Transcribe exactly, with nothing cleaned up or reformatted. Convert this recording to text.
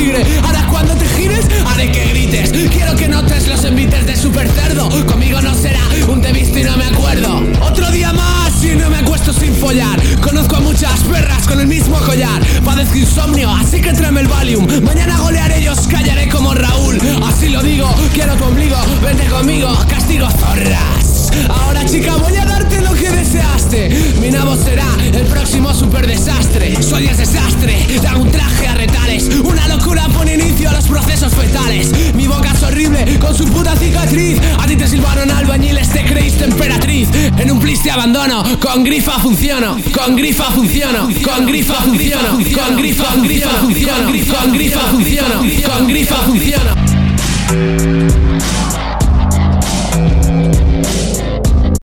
tigre. Ahora cuando te gires, haré que grites. Quiero que notes los envites de super cerdo. Conmigo no será un te visto y no me acuerdo. Otro día más y no me acuesto sin follar. Conozco a muchas perras con el mismo collar. Padezco insomnio, así que tráeme el Valium. Mañana golearé y os callaré como Raúl. Así lo digo, quiero tu ombligo. Vente conmigo, castigo zorras. Ahora chica, voy a darte lo que deseaste. Mi nabo será el próximo super desastre. Soy el desastre, da un traje a retales. Una locura pone inicio a los procesos fetales. Mi boca es horrible con su puta cicatriz. A ti te silbaron albañiles, te creíste emperatriz. En un plis te abandono, con grifa funciono. Con grifa funciono, con grifa funciono. Con grifa, grifa funciono. Con grifa funciono, con grifa funciono.